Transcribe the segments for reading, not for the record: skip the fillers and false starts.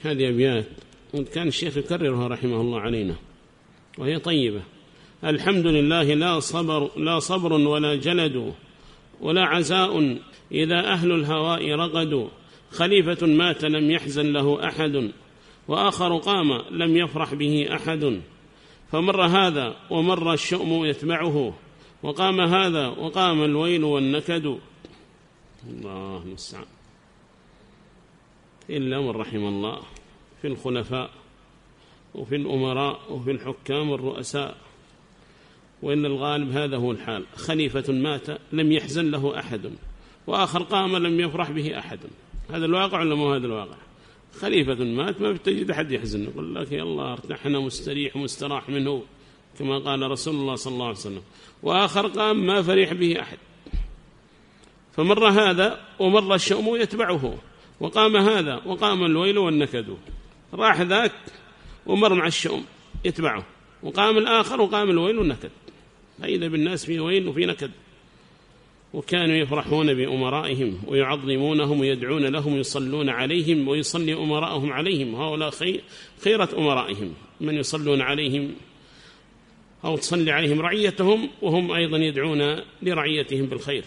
هذه أبيات كان الشيخ يكررها رحمه الله علينا وهي طيبة. الحمد لله لا صبر ولا جلد ولا عزاء إذا أهل الهواء رغدوا. خليفة مات لم يحزن له أحد وآخر قام لم يفرح به أحد. فمر هذا ومر الشؤم يتبعه وقام هذا وقام الويل والنكد. الله المستعان. إلا من رحم الله في الخلفاء وفي الأمراء وفي الحكام والرؤساء، وإن الغالب هذا هو الحال. خليفة مات لم يحزن له أحد وآخر قام لم يفرح به أحد. هذا الواقع ولا مو هذا الواقع؟ خليفة مات ما بتجد أحد يحزن، يقول لك يا الله ارتحنا مستريح مستراح منه كما قال رسول الله صلى الله عليه وسلم. وآخر قام ما فرح به أحد. فمر هذا ومر الشؤم يتبعه وقام هذا وقام الويل والنكد. راح ذاك ومر مع الشؤم يتبعه وقام الآخر وقام الويل والنكد. فإذا بالناس في ويل وفي نكد. وكانوا يفرحون بأمرائهم ويعظمونهم ويدعون لهم ويصلون عليهم ويصلي أمراءهم عليهم. هؤلاء خيرة أمرائهم من يصلون عليهم أو تصلي عليهم رعيتهم وهم أيضا يدعون لرعيتهم بالخير.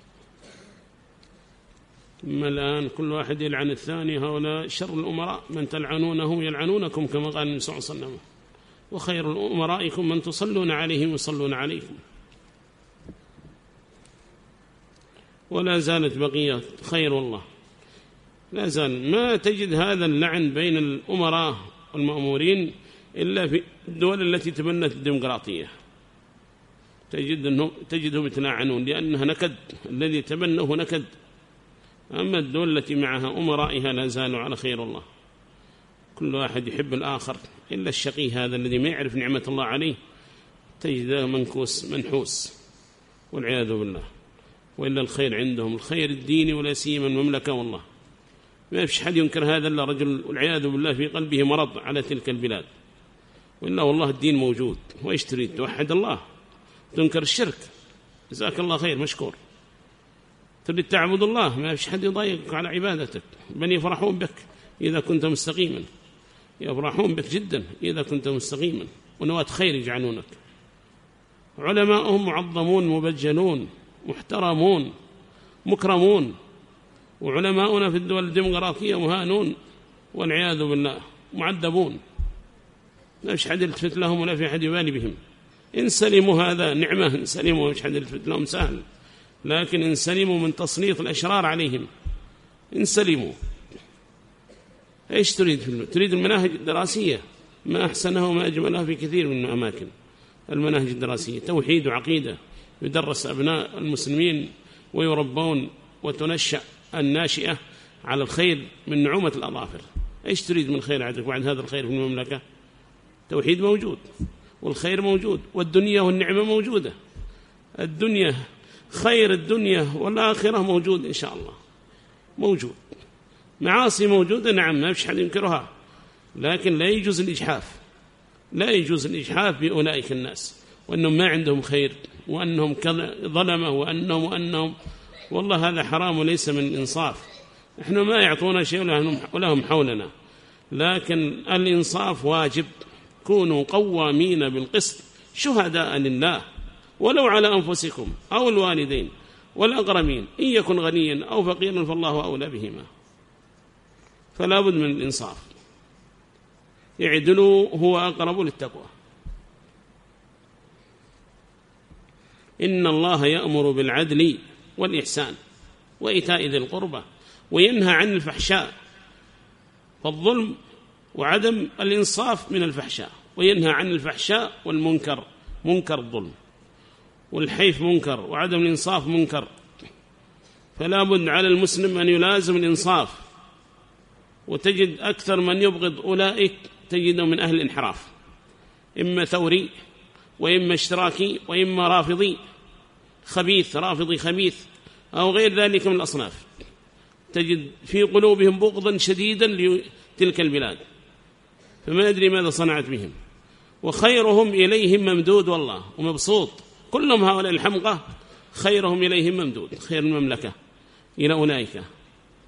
أما الآن كل واحد يلعن الثاني. هؤلاء شر الأمراء من تلعنونهم يلعنونكم كما قال النبي صلى الله عليه وسلم. وخير الأمرائكم من تصلون عليهم ويصلون عليكم. ولا زالت بقية خير والله، لا زال. ما تجد هذا اللعن بين الأمراء والمأمورين إلا في الدول التي تبنت الديمقراطية. تجدهم يتلاعنون لأنها نكد، الذي تبنوه نكد. أما الدول التي معها أمرائها لا زالوا على خير الله. كل واحد يحب الآخر إلا الشقي هذا الذي ما يعرف نعمة الله عليه تجده منكوس منحوس والعياذ بالله. وإلا الخير عندهم الخير الديني ولا سيما المملكة والله. ما فيش حد ينكر هذا إلا رجل والعياذ بالله في قلبه مرض على تلك البلاد. وإلا والله الدين موجود. وإيش تريد؟ توحد الله تنكر الشرك؟ جزاك الله خير مشكور. تريد تعبد الله ما فيش حد يضايقك على عبادتك، بل يفرحون بك إذا كنت مستقيما. يفرحون بك جدا إذا كنت مستقيما ونواة خير يجعلونك. علماءهم معظمون مبجلون محترمون مكرمون. وعلماؤنا في الدول الديمقراطية مهانون والعياذ بالله معذبون. لا فيش حد يلتفت لهم ولا في حد يبالي بهم. إن سلموا هذا نعمة، إن سلموا مش حد يلتفت لهم سهل. لكن إن سلموا من تسليط الأشرار عليهم، إن سلموا إيش تريد؟ تريد المناهج الدراسية ما أحسنها وما أجملها في كثير من الأماكن. المناهج الدراسية توحيد وعقيدة يدرس أبناء المسلمين ويربون وتنشأ الناشئة على الخير من نعومة الأظافر. إيش تريد من خير عندك بعد هذا الخير في المملكة؟ توحيد موجود والخير موجود والدنيا والنعمة موجودة. الدنيا خير الدنيا والآخرة موجود إن شاء الله موجود. معاصي موجودة نعم ما فيش حد ينكرها، لكن لا يجوز الإجحاف. لا يجوز الإجحاف بأولئك الناس وأنهم ما عندهم خير وأنهم ظلمة وأنهم والله هذا حرام وليس من الإنصاف. إحنا ما يعطونا شيء ولهم حولنا، لكن الإنصاف واجب. كونوا قوامين بالقسط شهداء لله ولو على أنفسكم أو الوالدين والأقربين إن يكن غنيا أو فقيرا فالله أولى بهما. فلا بد من الإنصاف. اعدلوا هو أقرب للتقوى. إن الله يأمر بالعدل والإحسان وإيتاء ذي القربى وينهى عن الفحشاء. فالظلم وعدم الإنصاف من الفحشاء، وينهى عن الفحشاء والمنكر، منكر الظلم والحيف منكر وعدم الإنصاف منكر. فلا بد على المسلم أن يلازم الإنصاف. وتجد أكثر من يبغض أولئك تجده من أهل الانحراف، إما ثوري وإما اشتراكي وإما رافضي خبيث، رافضي خبيث أو غير ذلك من الأصناف. تجد في قلوبهم بغضا شديدا لتلك البلاد، فما أدري ماذا صنعت بهم. وخيرهم إليهم ممدود والله ومبسوط. كلهم هؤلاء الحمقى خيرهم إليهم ممدود، خير المملكة إلى أولئك.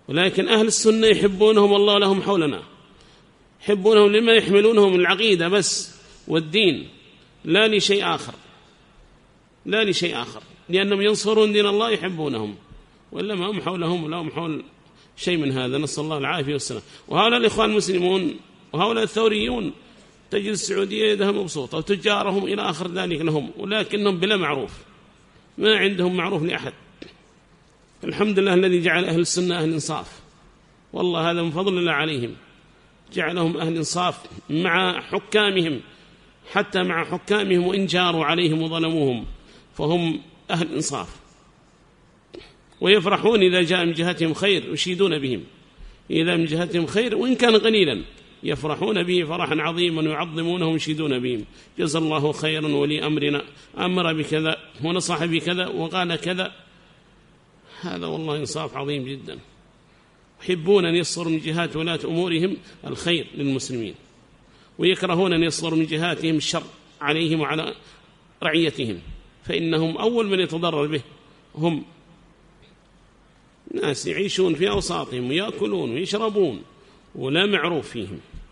ولكن أهل السنة يحبونهم والله لهم حولنا، يحبونهم لما يحملونهم العقيدة بس والدين، لا لشيء آخر، لا لشيء آخر، لأنهم ينصرون دين الله يحبونهم، وإلا ما هم حولهم ولا هم حول شيء من هذا، نسأل الله العافية والسلام. وهؤلاء الإخوان المسلمون وهؤلاء الثوريون تجد السعودية يدها مبسوطة وتجارهم إلى آخر ذلك لهم، ولكنهم بلا معروف، ما عندهم معروف لأحد. الحمد لله الذي جعل أهل السنة أهل إنصاف، والله هذا من فضل الله عليهم، جعلهم أهل إنصاف مع حكامهم، حتى مع حكامهم وإن جاروا عليهم وظلموهم فهم أهل إنصاف، ويفرحون إذا جاء من جهتهم خير يشيدون بهم، إذا من جهتهم خير وإن كان قليلا يفرحون به فرحا عظيما ويعظمونه ويشيدون بهم. جزا الله خيرا ولي أمرنا، أمر بكذا ونصح بكذا وقال كذا، هذا والله إنصاف عظيم جدا. يحبون أن يصدروا من جهات ولاة أمورهم الخير للمسلمين، ويكرهون أن يصدروا من جهاتهم الشر عليهم وعلى رعيتهم، فإنهم أول من يتضرر به هم ناس يعيشون في أوساطهم ويأكلون ويشربون ولا معروف فيهم.